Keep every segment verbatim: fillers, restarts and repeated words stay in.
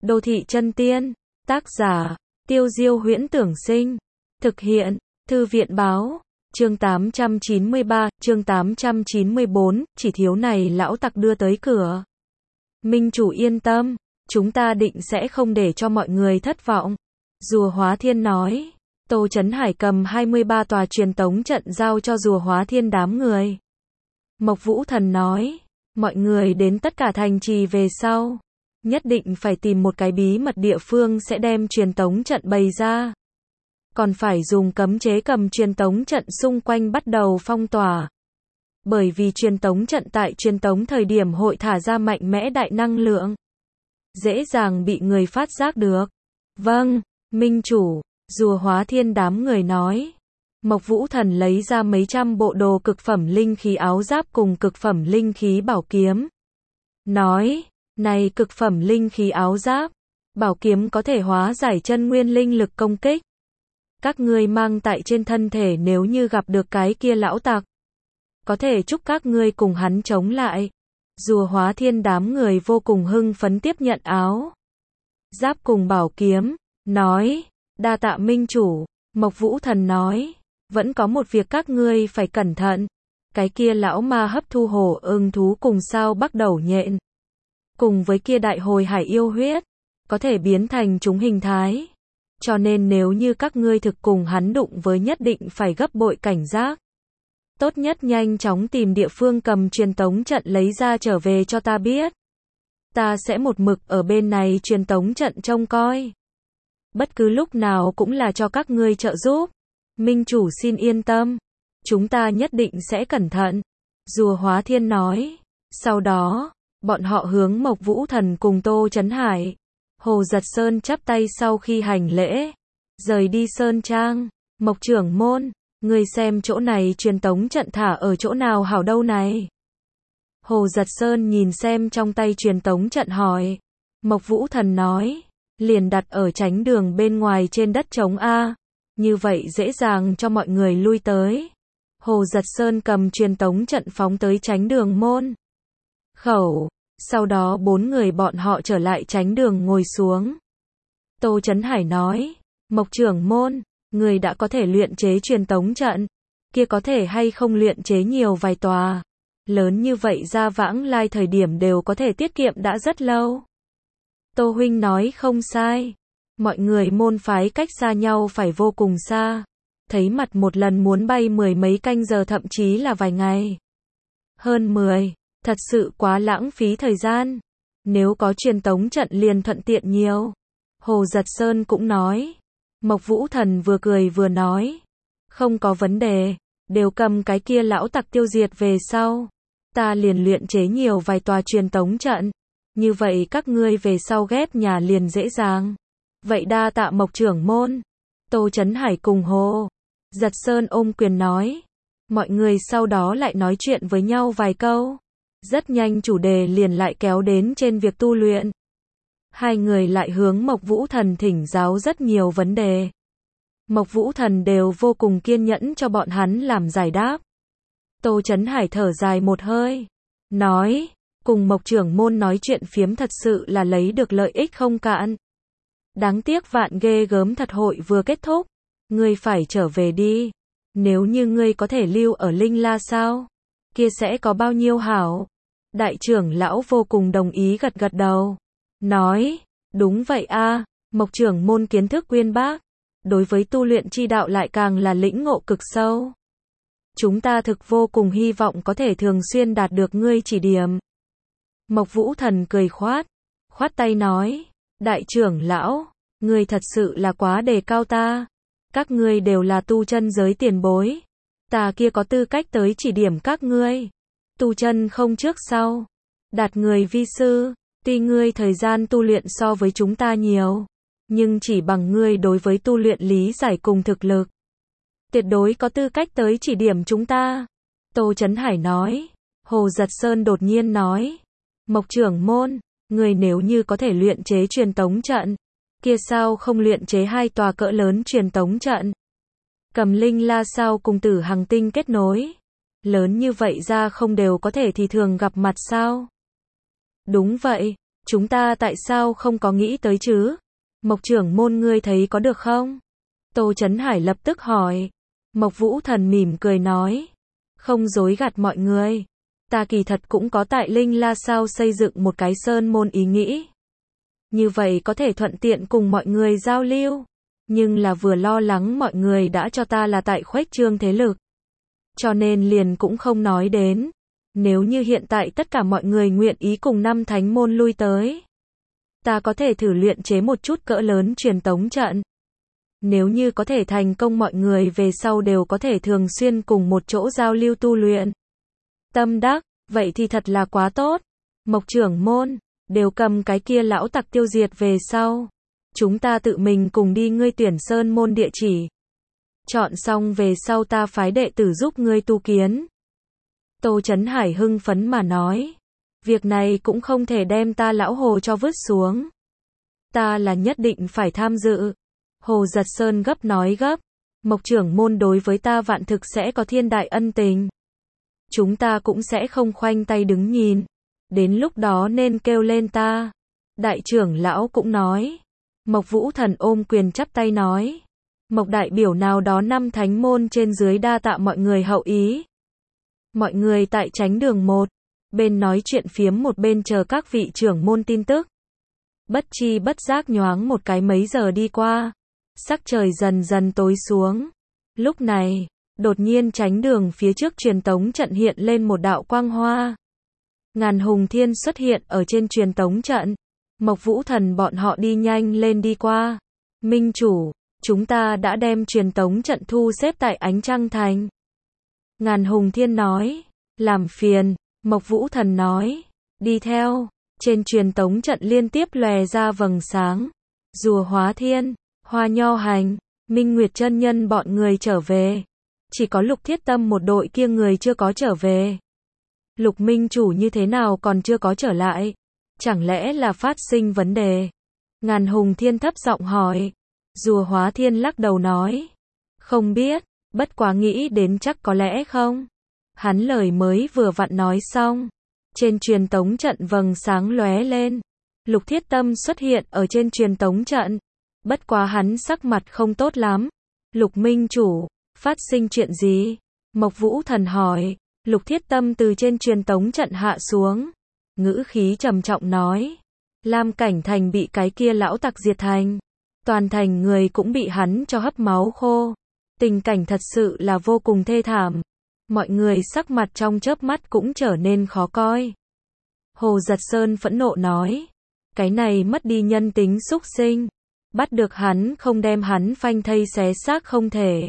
Đô thị chân tiên. Tác giả, Tiêu Diêu Huyễn Tưởng Sinh. Thực hiện, Thư viện Báo. Chương tám trăm chín mươi ba, chương tám trăm chín mươi bốn, chỉ thiếu này lão tặc đưa tới cửa. Minh chủ yên tâm, chúng ta định sẽ không để cho mọi người thất vọng. Rùa Hóa Thiên nói. Tô Chấn Hải cầm hai mươi ba tòa truyền tống trận giao cho Rùa Hóa Thiên đám người. Mộc Vũ Thần nói, mọi người đến tất cả thành trì về sau, nhất định phải tìm một cái bí mật địa phương sẽ đem truyền tống trận bày ra. Còn phải dùng cấm chế cầm truyền tống trận xung quanh bắt đầu phong tỏa. Bởi vì truyền tống trận tại truyền tống thời điểm hội thả ra mạnh mẽ đại năng lượng, dễ dàng bị người phát giác được. Vâng, Minh chủ, Rùa Hóa Thiên đám người nói. Mộc Vũ Thần lấy ra mấy trăm bộ đồ cực phẩm linh khí áo giáp cùng cực phẩm linh khí bảo kiếm. Nói, này cực phẩm linh khí áo giáp, bảo kiếm có thể hóa giải chân nguyên linh lực công kích. Các ngươi mang tại trên thân thể nếu như gặp được cái kia lão tặc, có thể chúc các ngươi cùng hắn chống lại. Rùa Hóa Thiên đám người vô cùng hưng phấn tiếp nhận áo giáp cùng bảo kiếm, nói, đa tạ Minh chủ. Mộc Vũ Thần nói, vẫn có một việc các ngươi phải cẩn thận. Cái kia lão ma hấp thu hổ ưng thú cùng sao bắt đầu nhện, cùng với kia đại hồi hải yêu huyết, có thể biến thành chúng hình thái. Cho nên nếu như các ngươi thực cùng hắn đụng với nhất định phải gấp bội cảnh giác. Tốt nhất nhanh chóng tìm địa phương cầm truyền tống trận lấy ra trở về cho ta biết. Ta sẽ một mực ở bên này truyền tống trận trông coi. Bất cứ lúc nào cũng là cho các ngươi trợ giúp. Minh chủ xin yên tâm. Chúng ta nhất định sẽ cẩn thận. Rùa Hóa Thiên nói. Sau đó, bọn họ hướng Mộc Vũ Thần cùng Tô Chấn Hải, Hồ Giật Sơn chắp tay sau khi hành lễ, rời đi sơn trang. Mộc trưởng môn, người xem chỗ này truyền tống trận thả ở chỗ nào hảo đâu này? Hồ Giật Sơn nhìn xem trong tay truyền tống trận hỏi. Mộc Vũ Thần nói, liền đặt ở tránh đường bên ngoài trên đất trống A, như vậy dễ dàng cho mọi người lui tới. Hồ Giật Sơn cầm truyền tống trận phóng tới tránh đường môn khẩu, sau đó bốn người bọn họ trở lại tránh đường ngồi xuống. Tô Chấn Hải nói, Mộc trưởng môn, người đã có thể luyện chế truyền tống trận, kia có thể hay không luyện chế nhiều vài tòa, lớn như vậy ra vãng lai thời điểm đều có thể tiết kiệm đã rất lâu. Tô huynh nói không sai, mọi người môn phái cách xa nhau phải vô cùng xa, thấy mặt một lần muốn bay mười mấy canh giờ thậm chí là vài ngày. Hơn mười, thật sự quá lãng phí thời gian. Nếu có truyền tống trận liền thuận tiện nhiều. Hồ Giật Sơn cũng nói. Mộc Vũ Thần vừa cười vừa nói, không có vấn đề, đều cầm cái kia lão tặc tiêu diệt về sau, ta liền luyện chế nhiều vài tòa truyền tống trận, như vậy các ngươi về sau ghép nhà liền dễ dàng. Vậy đa tạ Mộc trưởng môn. Tô Chấn Hải cùng Hồ Giật Sơn ôm quyền nói. Mọi người sau đó lại nói chuyện với nhau vài câu. Rất nhanh chủ đề liền lại kéo đến trên việc tu luyện. Hai người lại hướng Mộc Vũ Thần thỉnh giáo rất nhiều vấn đề. Mộc Vũ Thần đều vô cùng kiên nhẫn cho bọn hắn làm giải đáp. Tô Chấn Hải thở dài một hơi, nói, cùng Mộc trưởng môn nói chuyện phiếm thật sự là lấy được lợi ích không cạn. Đáng tiếc vạn ghê gớm thật hội vừa kết thúc, ngươi phải trở về đi. Nếu như ngươi có thể lưu ở Linh La sao, kia sẽ có bao nhiêu hảo. Đại trưởng lão vô cùng đồng ý gật gật đầu, nói, đúng vậy a, Mộc trưởng môn kiến thức uyên bác, đối với tu luyện chi đạo lại càng là lĩnh ngộ cực sâu. Chúng ta thực vô cùng hy vọng có thể thường xuyên đạt được ngươi chỉ điểm. Mộc Vũ Thần cười khoát, khoát tay nói, đại trưởng lão, ngươi thật sự là quá đề cao ta. Các ngươi đều là tu chân giới tiền bối, ta kia có tư cách tới chỉ điểm các ngươi. Tu chân không trước sau, đạt người vi sư, tuy ngươi thời gian tu luyện so với chúng ta nhiều, nhưng chỉ bằng ngươi đối với tu luyện lý giải cùng thực lực, tuyệt đối có tư cách tới chỉ điểm chúng ta. Tô Chấn Hải nói. Hồ Giật Sơn đột nhiên nói, Mộc trưởng môn, ngươi nếu như có thể luyện chế truyền tống trận, kia sao không luyện chế hai tòa cỡ lớn truyền tống trận? Cầm Linh La sao cùng Tử Hằng Tinh kết nối? Lớn như vậy ra không đều có thể thì thường gặp mặt sao? Đúng vậy, Chúng ta tại sao không có nghĩ tới chứ? Mộc trưởng môn ngươi thấy có được không? Tô Chấn Hải lập tức hỏi. Mộc Vũ Thần mỉm cười nói. Không dối gạt mọi người. Ta kỳ thật cũng có tại Linh La Sao xây dựng một cái sơn môn ý nghĩ. Như vậy có thể thuận tiện cùng mọi người giao lưu. Nhưng là vừa lo lắng mọi người đã cho ta là tại khuếch trương thế lực. Cho nên liền cũng không nói đến. Nếu như hiện tại tất cả mọi người nguyện ý cùng năm thánh môn lui tới. Ta có thể thử luyện chế một chút cỡ lớn truyền tống trận. Nếu như có thể thành công mọi người về sau đều có thể thường xuyên cùng một chỗ giao lưu tu luyện. Tâm đắc, vậy thì thật là quá tốt. Mộc trưởng môn, đều cầm cái kia lão tặc tiêu diệt về sau. Chúng ta tự mình cùng đi ngươi tuyển sơn môn địa chỉ. Chọn xong về sau ta phái đệ tử giúp ngươi tu kiến. Tô Chấn Hải hưng phấn mà nói. Việc này cũng không thể đem ta lão Hồ cho vứt xuống. Ta là nhất định phải tham dự. Hồ Giật Sơn gấp nói gấp. Mộc trưởng môn đối với ta vạn thực sẽ có thiên đại ân tình. Chúng ta cũng sẽ không khoanh tay đứng nhìn. Đến lúc đó nên kêu lên ta. Đại trưởng lão cũng nói. Mộc Vũ Thần ôm quyền chắp tay nói. Mộc đại biểu nào đó năm thánh môn trên dưới đa tạ mọi người hậu ý. Mọi người tại tránh đường một. Bên nói chuyện phiếm một bên chờ các vị trưởng môn tin tức. Bất chi bất giác nhoáng một cái mấy giờ đi qua. Sắc trời dần dần tối xuống. Lúc này, đột nhiên tránh đường phía trước truyền tống trận hiện lên một đạo quang hoa. Ngàn hùng thiên xuất hiện ở trên truyền tống trận. Mộc Vũ Thần bọn họ đi nhanh lên đi qua. Minh chủ, chúng ta đã đem truyền tống trận thu xếp tại Ánh Trăng Thành. Ngàn hùng thiên nói. Làm phiền, Mộc Vũ Thần nói. Đi theo, trên truyền tống trận liên tiếp lòe ra vầng sáng. Rùa Hóa Thiên, Hoa Nho Hành, Minh Nguyệt chân nhân bọn người trở về. Chỉ có Lục Thiết Tâm một đội kia người chưa có trở về. Lục Minh chủ như thế nào còn chưa có trở lại? Chẳng lẽ là phát sinh vấn đề? Ngàn hùng thiên thấp giọng hỏi. Rùa Hóa Thiên lắc đầu nói. Không biết, bất quá nghĩ đến chắc có lẽ không. Hắn lời mới vừa vặn nói xong. Trên truyền tống trận vầng sáng lóe lên. Lục Thiết Tâm xuất hiện ở trên truyền tống trận. Bất quá hắn sắc mặt không tốt lắm. Lục Minh chủ, phát sinh chuyện gì? Mộc Vũ Thần hỏi. Lục Thiết Tâm từ trên truyền tống trận hạ xuống. Ngữ khí trầm trọng nói. Lam Cảnh Thành bị cái kia lão tặc diệt thành. Toàn thành người cũng bị hắn cho hấp máu khô. Tình cảnh thật sự là vô cùng thê thảm. Mọi người sắc mặt trong chớp mắt cũng trở nên khó coi. Hồ Giật Sơn phẫn nộ nói. Cái này mất đi nhân tính xúc sinh. Bắt được hắn không đem hắn phanh thây xé xác không thể.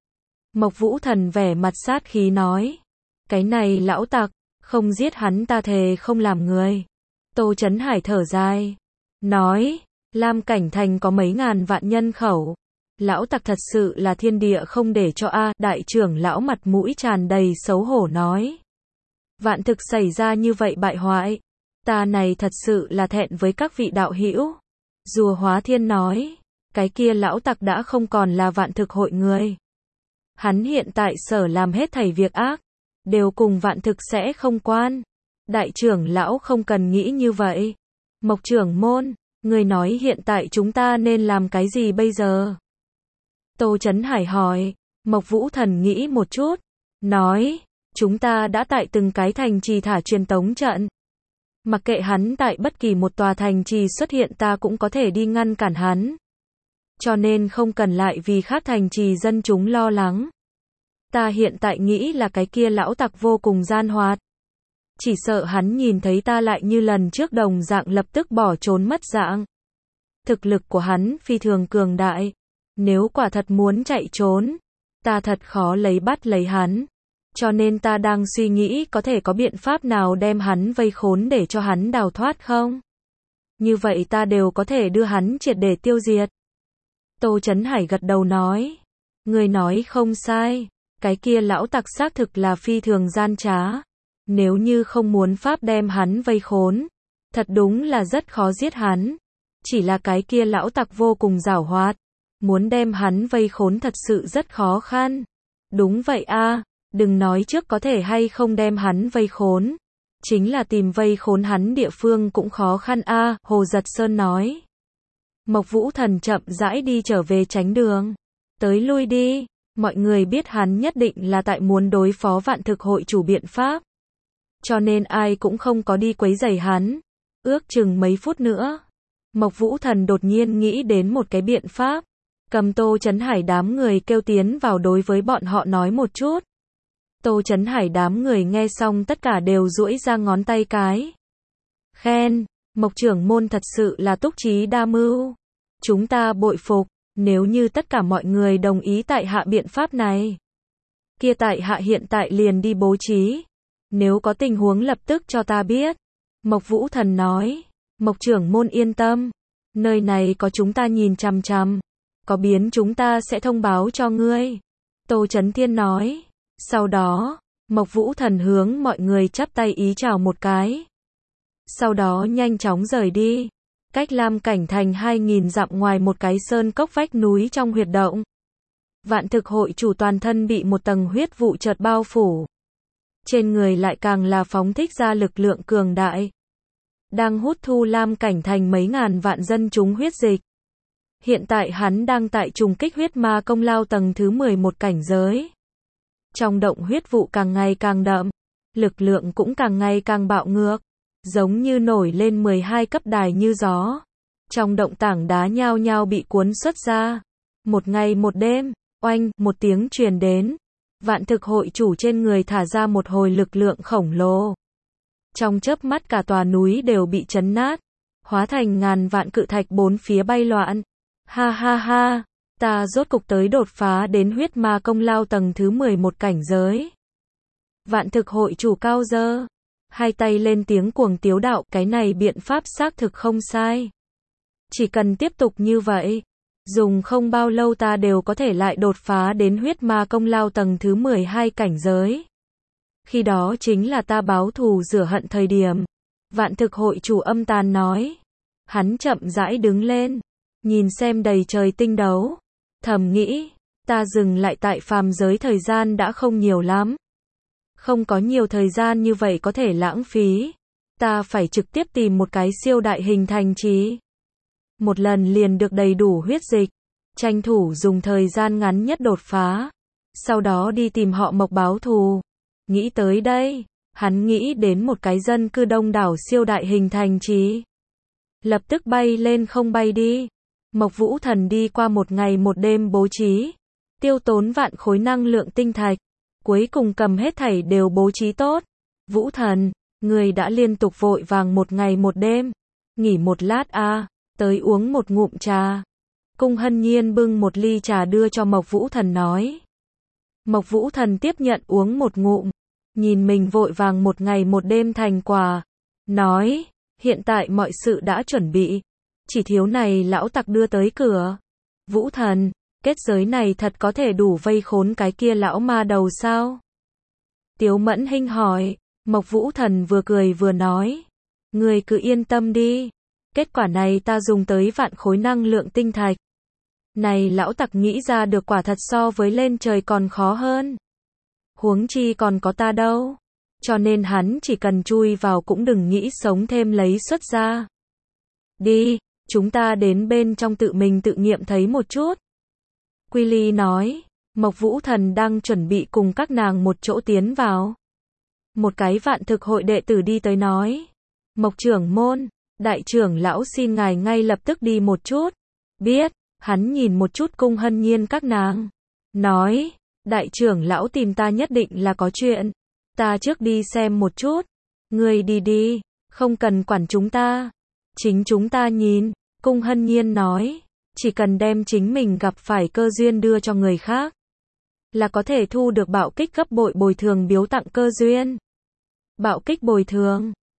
Mộc Vũ Thần vẻ mặt sát khí nói. Cái này lão tặc, không giết hắn ta thề không làm người. Tô Chấn Hải thở dài. Nói, Lam Cảnh Thành có mấy ngàn vạn nhân khẩu. Lão tặc thật sự là thiên địa không để cho a. Đại trưởng lão mặt mũi tràn đầy xấu hổ nói. Vạn thực xảy ra như vậy bại hoại. Ta này thật sự là thẹn với các vị đạo hữu. Rùa Hóa Thiên nói. Cái kia lão tặc đã không còn là vạn thực hội người. Hắn hiện tại sở làm hết thảy việc ác. Đều cùng vạn thực sẽ không quan. Đại trưởng lão không cần nghĩ như vậy. Mộc trưởng môn, người nói hiện tại chúng ta nên làm cái gì bây giờ? Tô Chấn Hải hỏi. Mộc Vũ Thần nghĩ một chút. Nói, chúng ta đã tại từng cái thành trì thả truyền tống trận. Mặc kệ hắn tại bất kỳ một tòa thành trì xuất hiện ta cũng có thể đi ngăn cản hắn. Cho nên không cần lại vì khác thành trì dân chúng lo lắng. Ta hiện tại nghĩ là cái kia lão tặc vô cùng gian hoạt. Chỉ sợ hắn nhìn thấy ta lại như lần trước đồng dạng lập tức bỏ trốn mất dạng. Thực lực của hắn phi thường cường đại. Nếu quả thật muốn chạy trốn, ta thật khó lấy bắt lấy hắn. Cho nên ta đang suy nghĩ có thể có biện pháp nào đem hắn vây khốn để cho hắn đào thoát không? Như vậy ta đều có thể đưa hắn triệt để tiêu diệt. Tô Chấn Hải gật đầu nói. Người nói không sai. Cái kia lão tặc xác thực là phi thường gian trá. Nếu như không muốn pháp đem hắn vây khốn, thật đúng là rất khó giết hắn. Chỉ là cái kia lão tặc vô cùng giảo hoạt. Muốn đem hắn vây khốn thật sự rất khó khăn. Đúng vậy a, đừng nói trước có thể hay không đem hắn vây khốn. chính là tìm vây khốn hắn địa phương cũng khó khăn a, Hồ Giật Sơn nói. Mộc Vũ Thần chậm rãi đi trở về tránh đường. Tới lui đi, mọi người biết hắn nhất định là tại muốn đối phó vạn thực hội chủ biện pháp. Cho nên ai cũng không có đi quấy rầy hắn. Ước chừng mấy phút nữa, Mộc Vũ Thần đột nhiên nghĩ đến một cái biện pháp. Cầm Tô Chấn Hải đám người kêu tiến vào đối với bọn họ nói một chút. Tô Chấn Hải đám người nghe xong tất cả đều duỗi ra ngón tay cái. Khen, Mộc trưởng môn thật sự là túc trí đa mưu. Chúng ta bội phục, nếu như tất cả mọi người đồng ý tại hạ biện pháp này. Kia tại hạ hiện tại liền đi bố trí. Nếu có tình huống lập tức cho ta biết. Mộc Vũ Thần nói, Mộc trưởng môn yên tâm. Nơi này có chúng ta nhìn chằm chằm. Có biến chúng ta sẽ thông báo cho ngươi. Tô Chấn Thiên nói. Sau đó, Mộc Vũ Thần hướng mọi người chắp tay ý chào một cái. Sau đó nhanh chóng rời đi. Cách Lam Cảnh Thành hai nghìn dặm ngoài một cái sơn cốc vách núi trong huyệt động. Vạn thực hội chủ toàn thân bị một tầng huyết vụ chợt bao phủ. Trên người lại càng là phóng thích ra lực lượng cường đại. Đang hút thu Lam Cảnh Thành mấy ngàn vạn dân chúng huyết dịch. Hiện tại hắn đang tại trùng kích huyết ma công lao tầng thứ mười một cảnh giới. Trong động huyết vụ càng ngày càng đậm, lực lượng cũng càng ngày càng bạo ngược, giống như nổi lên mười hai cấp đài như gió. Trong động tảng đá nhao nhao bị cuốn xuất ra. Một ngày một đêm, oanh, một tiếng truyền đến. Vạn thực hội chủ trên người thả ra một hồi lực lượng khổng lồ. Trong chớp mắt cả tòa núi đều bị chấn nát, hóa thành ngàn vạn cự thạch bốn phía bay loạn. Ha ha ha, ta rốt cục tới đột phá đến huyết ma công lao tầng thứ mười một cảnh giới. Vạn thực hội chủ cao giơ hai tay lên tiếng cuồng tiếu đạo, cái này biện pháp xác thực không sai. Chỉ cần tiếp tục như vậy, dùng không bao lâu ta đều có thể lại đột phá đến huyết ma công lao tầng thứ mười hai cảnh giới. Khi đó chính là ta báo thù rửa hận thời điểm. Vạn thực hội chủ âm tàn nói. Hắn chậm rãi đứng lên, nhìn xem đầy trời tinh đấu, thầm nghĩ, ta dừng lại tại phàm giới thời gian đã không nhiều lắm. Không có nhiều thời gian như vậy có thể lãng phí. Ta phải trực tiếp tìm một cái siêu đại hình thành trì. Một lần liền được đầy đủ huyết dịch, tranh thủ dùng thời gian ngắn nhất đột phá. Sau đó đi tìm họ Mộc báo thù. Nghĩ tới đây, hắn nghĩ đến một cái dân cư đông đảo siêu đại hình thành trì. Lập tức bay lên không bay đi. Mộc Vũ Thần đi qua một ngày một đêm bố trí, tiêu tốn vạn khối năng lượng tinh thạch, cuối cùng cầm hết thảy đều bố trí tốt. Vũ Thần, người đã liên tục vội vàng một ngày một đêm, nghỉ một lát a, à, tới uống một ngụm trà. Cung Hân Nhiên bưng một ly trà đưa cho Mộc Vũ Thần nói. Mộc Vũ Thần tiếp nhận uống một ngụm, nhìn mình vội vàng một ngày một đêm thành quả, nói, hiện tại mọi sự đã chuẩn bị, chỉ thiếu này lão tặc đưa tới cửa. Vũ Thần, kết giới này thật có thể đủ vây khốn cái kia lão ma đầu sao? Tiếu Mẫn Hinh hỏi. Mộc Vũ Thần vừa cười vừa nói, người cứ yên tâm đi, kết quả này ta dùng tới vạn khối năng lượng tinh thạch. Này lão tặc nghĩ ra được quả thật so với lên trời còn khó hơn. Huống chi còn có ta đâu. Cho nên hắn chỉ cần chui vào cũng đừng nghĩ sống thêm lấy xuất ra. Đi, chúng ta đến bên trong tự mình tự nghiệm thấy một chút. Quy Ly nói, Mộc Vũ Thần đang chuẩn bị cùng các nàng một chỗ tiến vào. Một cái vạn thực hội đệ tử đi tới nói, Mộc trưởng môn, đại trưởng lão xin ngài ngay lập tức đi một chút. Biết, hắn nhìn một chút Cung Hân Nhiên các nàng, nói, đại trưởng lão tìm ta nhất định là có chuyện, ta trước đi xem một chút. Ngươi đi đi, không cần quản chúng ta, chính chúng ta nhìn. Cung Hân Nhiên nói, chỉ cần đem chính mình gặp phải cơ duyên đưa cho người khác, là có thể thu được bạo kích gấp bội bồi thường biếu tặng cơ duyên. Bạo kích bồi thường.